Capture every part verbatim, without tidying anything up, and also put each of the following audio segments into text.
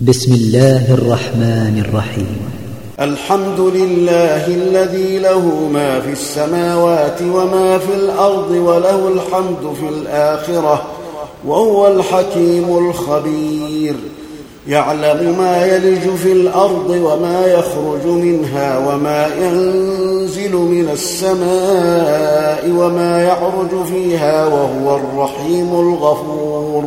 بسم الله الرحمن الرحيم. الحمد لله الذي له ما في السماوات وما في الأرض وله الحمد في الآخرة وهو الحكيم الخبير. يعلم ما يلج في الأرض وما يخرج منها وما ينزل من السماء وما يعرج فيها وهو الرحيم الغفور.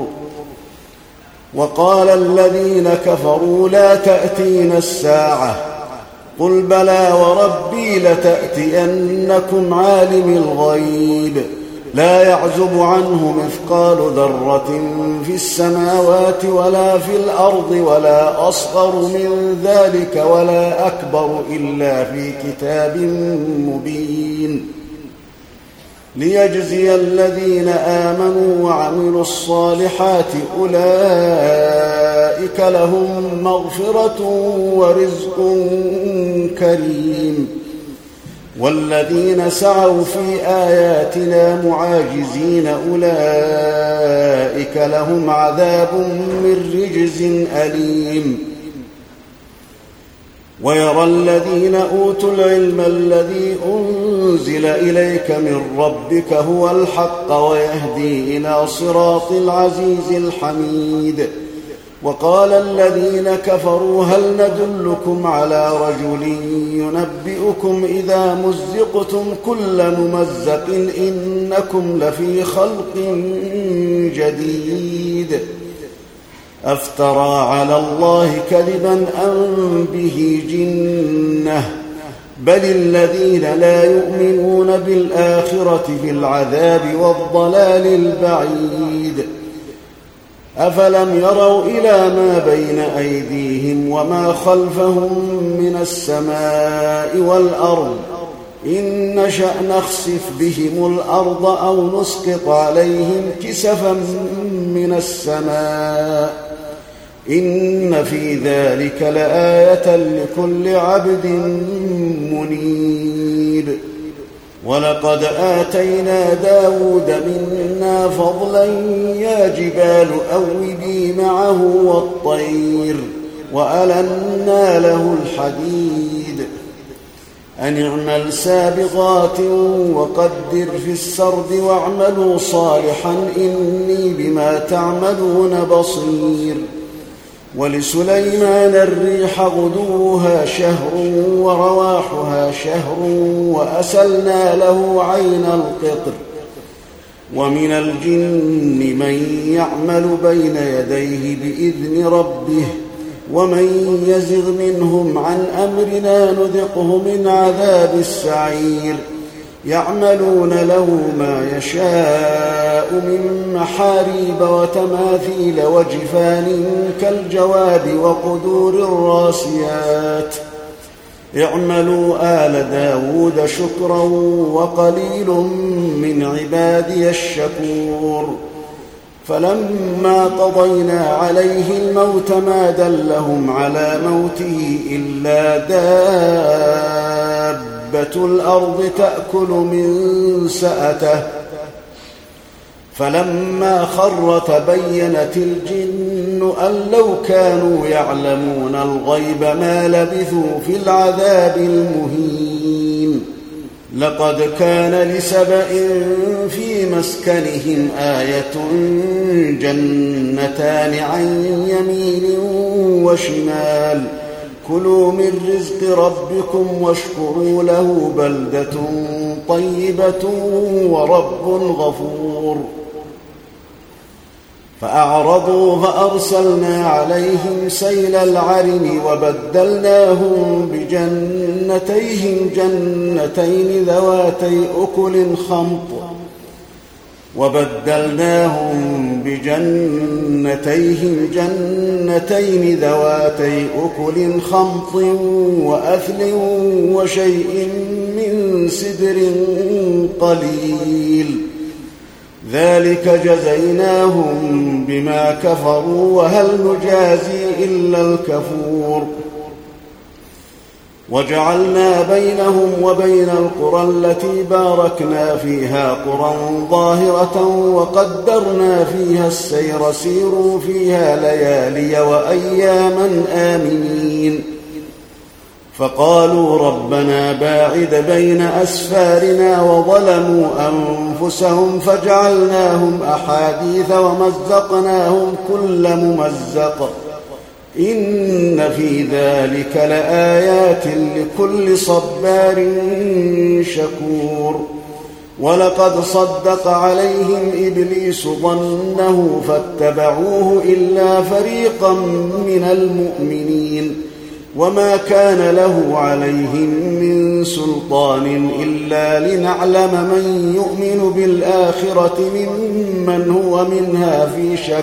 وقال الذين كفروا لا تأتينا الساعة قل بلى وربي لتأتينكم عالم الغيب لا يعزب عنه مثقال ذرة في السماوات ولا في الأرض ولا أصغر من ذلك ولا أكبر إلا في كتاب مبين ليجزي الذين آمنوا وعملوا الصالحات أولئك لهم مغفرة ورزق كريم. والذين سعوا في آياتنا معاجزين أولئك لهم عذاب من رجز أليم. ويرى الذين أوتوا العلم الذي أنزل إليك من ربك هو الحق ويهدي إلى صراط العزيز الحميد. وقال الذين كفروا هل ندلكم على رجل ينبئكم إذا مزقتم كل ممزق إنكم لفي خلق جديد أفترى على الله كذبا أم به جنة بل الذين لا يؤمنون بالآخرة بالعذاب والضلال البعيد. أفلم يروا إلى ما بين أيديهم وما خلفهم من السماء والأرض إن نشأ نخسف بهم الأرض أو نسقط عليهم كسفا من السماء إن في ذلك لآية لكل عبد منيب. ولقد آتينا داود منا فضلا يا جبال أوبي معه والطير وألنا له الحديد أن اعمل سابغات وقدر في السرد واعملوا صالحا إني بما تعملون بصير. ولسليمان الريح غدوها شهر ورواحها شهر وأسلنا له عين القطر. ومن الجن من يعمل بين يديه بإذن ربه ومن يزغ منهم عن أمرنا نذقه من عذاب السعير. يعملون له ما يشاء من محاريب وتماثيل وجفان كالجواب وقدور الراسيات. اعملوا آل داود شكرا وقليل من عبادي الشكور. فلما قضينا عليه الموت ما دلهم على موته إلا دابة الأرض تأكل من سأته فلما خر تبينت الجن أن لو كانوا يعلمون الغيب ما لبثوا في العذاب المهين. لقد كان لسبأ في مسكنهم آية جنتان عن يمين وشمال كلوا من رزق ربكم واشكروا له بلدة طيبة ورب غفور. فأعرضوا فأرسلنا عليهم سيل العرم وبدلناهم بجنتيهم جنتين ذواتي أكل خمط وبدلناهم بجنتيهم جنتين ذواتي أكل خمط وأثل وشيء من سدر قليل ذلك جزيناهم بما كفروا وهل نجازي إلا الكفور. وجعلنا بينهم وبين القرى التي باركنا فيها قرى ظاهرة وقدرنا فيها السير سيروا فيها ليالي وأياما آمنين فقالوا ربنا باعد بين أسفارنا وظلموا أنفسهم فجعلناهم أحاديث ومزقناهم كل ممزق إن في ذلك لآيات لكل صبار شكور ولقد صدق عليهم إبليس ظنه فاتبعوه إلا فريقا من المؤمنين وما كان له عليهم من سلطان إلا لنعلم من يؤمن بالآخرة ممن هو منها في شك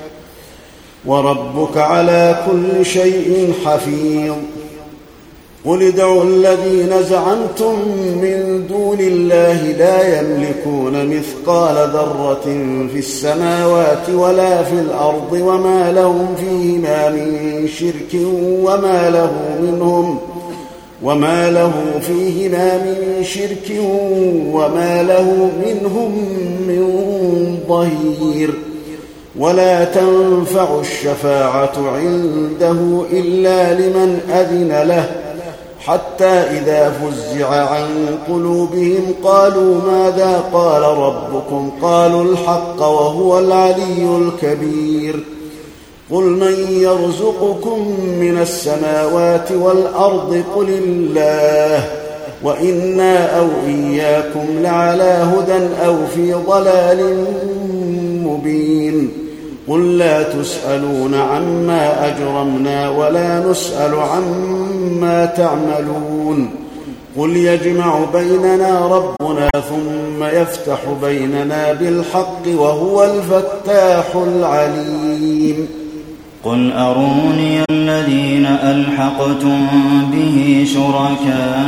وربك على كل شيء حفيظ قل ادعوا الذين زعمتم من دون الله لا يملكون مثقال ذرة في السماوات ولا في الأرض وما لهم فيهما من شرك وما له منهم وما له فيهما من شرك وما له منهم من ظهير ولا تنفع الشفاعة عنده إلا لمن أذن له حتى إذا فزع عن قلوبهم قالوا ماذا قال ربكم قالوا الحق وهو العلي الكبير قل من يرزقكم من السماوات والأرض قل الله وإنا أو إياكم لعلى هدى أو في ضلال مبين قل لا تسألون عما أجرمنا ولا نسأل عما تعملون قل يجمع بيننا ربنا ثم يفتح بيننا بالحق وهو الفتاح العليم قل أروني الذين ألحقتم به شركاء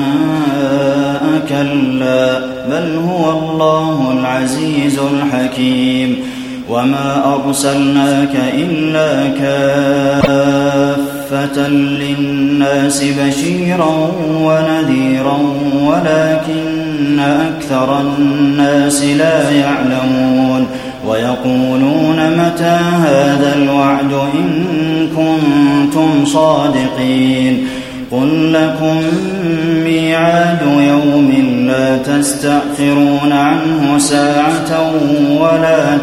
كلا بل هو الله العزيز الحكيم وما أرسلناك إلا كافة للناس بشيرا ونذيرا ولكن أكثر الناس لا يعلمون ويقولون متى هذا الوعد إن كنتم صادقين قل لكم ميعاد يوم لا تستأخرون عنه ساعة ولا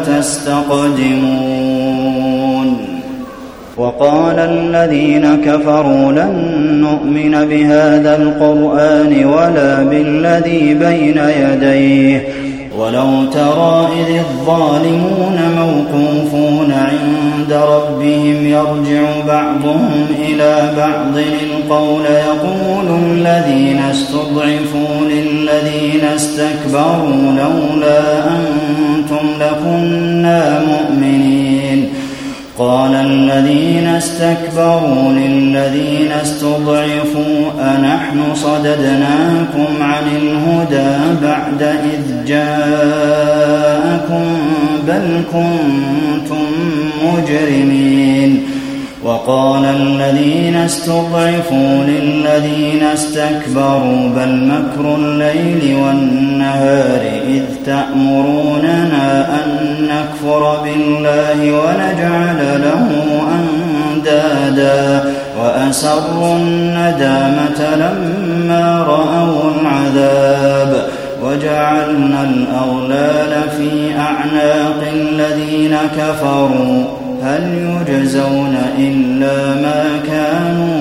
تستقدمون وقال الذين كفروا لن نؤمن بهذا القرآن ولا بالذي بين يديه ولو ترى إذ الظالمون موقوفون عند ربهم يرجع بعضهم إلى بعض القول يقول الذين استضعفوا للذين استكبروا لولا أنتم لكنا مؤمنين قال الذين استكبروا للذين استضعفوا أنحن صددناكم عن الهدى بعد إذ جاءكم بل كنتم مجرمين وقال الذين استضعفوا للذين استكبروا بل مكر الليل والنهار إذ تأمروننا أن نكفر بالله ونجعل له أندادا وأسروا الندامة لما رأوا العذاب وجعلنا الأغلال في أعناق الذين كفروا هل يجزون إلا ما كانوا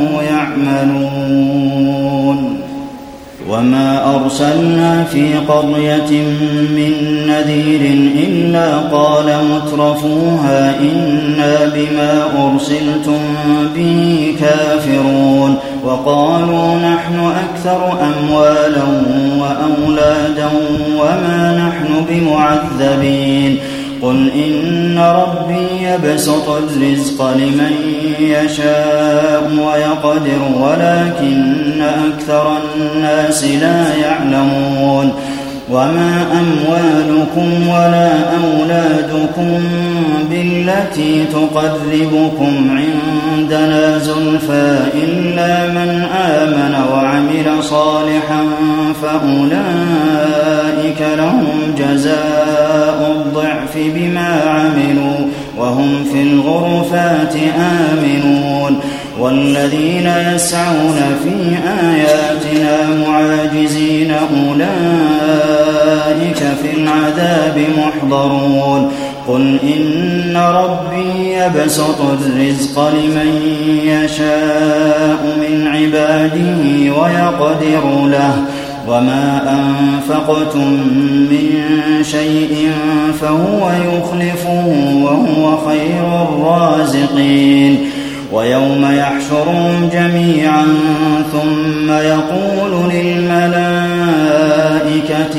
يعملون وما أرسلنا في قرية من نذير إلا قال مترفوها إنا بما أرسلتم به كافرون وقالوا نحن أكثر أموالا وأولادا وما نحن بمعذبين قل إن ربي يبسط الرزق لمن يشاء ويقدر ولكن أكثر الناس لا يعلمون وما أموالكم ولا أولادكم بالتي تقربكم عندنا زلفى إلا من آمن وعمل صالحا فأولئك لهم جزاء الضعف بما عملوا وهم في الغرفات آمنون والذين يسعون في آياتنا معاجزين أولئك في العذاب محضرون قل إن ربي يبسط الرزق لمن يشاء من عباده ويقدر له وما أنفقتم من شيء فهو يخلفه وهو خير الرازقين ويوم يحشرهم جميعا ثم يقول للملائكة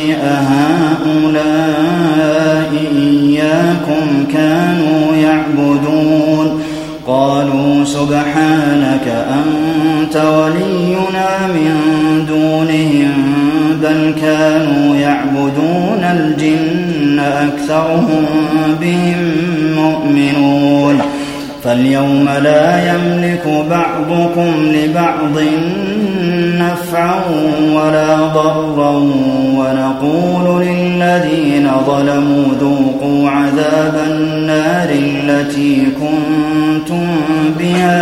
أهؤلاء إياكم كانوا يعبدون قالوا سبحانك أنت ولينا من دونهم بل كانوا يعبدون الجن أكثرهم بهم مؤمنون فاليوم لا يملك بعضكم لبعض نفعا ولا ضرا ونقول للذين ظلموا ذوقوا عذاب النار التي كنتم بها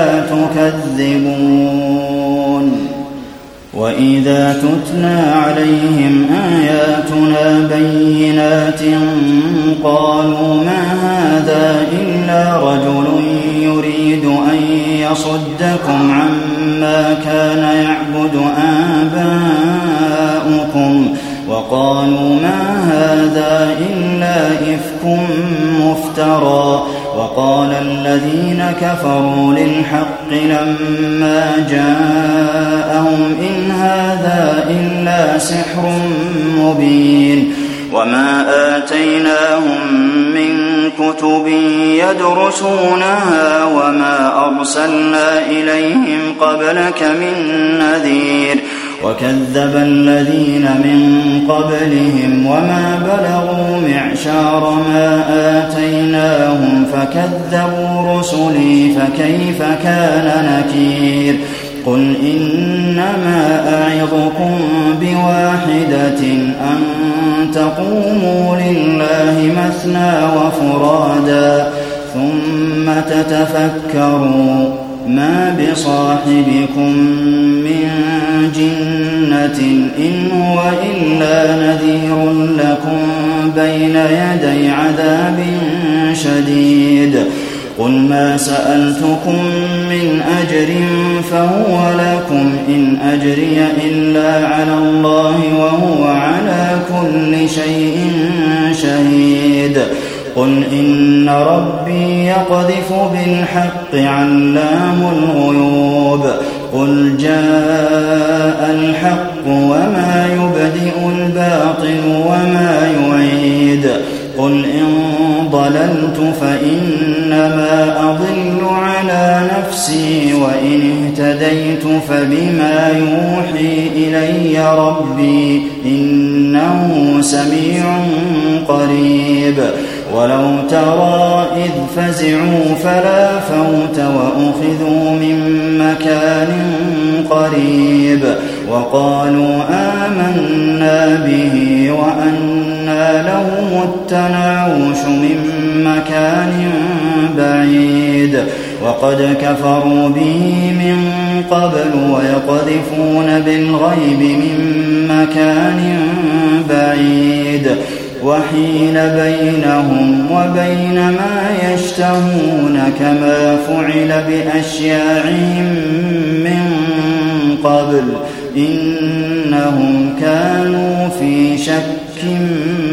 تكذبون وإذا تتلى عليهم آياتنا بينات قالوا ما هذا إلا رجل يريد أن يصدكم عما كان يعبد آباؤكم وقالوا ما هذا إلا إفك مفترى وقال الذين كفروا للحق لما جاءهم إن هذا إلا سحر مبين وما آتيناهم من كتب يدرسونها وما أرسلنا إليهم قبلك من نذير وكذب الذين من قبلهم وما بلغوا معشار ما آتيناهم فكذبوا رسلي فكيف كان نكير قل إنما أعظكم بواحدة أن تقوموا لله مثنى وفرادا ثم تتفكروا ما بصاحبكم من جنة إن هو إلا نذير لكم بين يدي عذاب شديد قل ما سألتكم من أجر فهو لكم إن أجري إلا على الله وهو على كل شيء شهيد قل إن ربي يقذف بالحق علام الغيوب قل جاء الحق وما يبدئ الباطل وما يعيد قل إن ضللت فإنما أضل على نفسي وإن اهتديت فبما يوحي إلي ربي إنه سميع قريب ولو ترى إذ فزعوا فلا فوت وأخذوا من مكان قريب وقالوا آمنا به وأنى لهم التناوش من مكان بعيد وقد كفروا به من قبل ويقذفون بالغيب من مكان بعيد وحيل بينهم وبين ما يشتهون كما فعل بأشياعهم من قبل إنهم كانوا في شك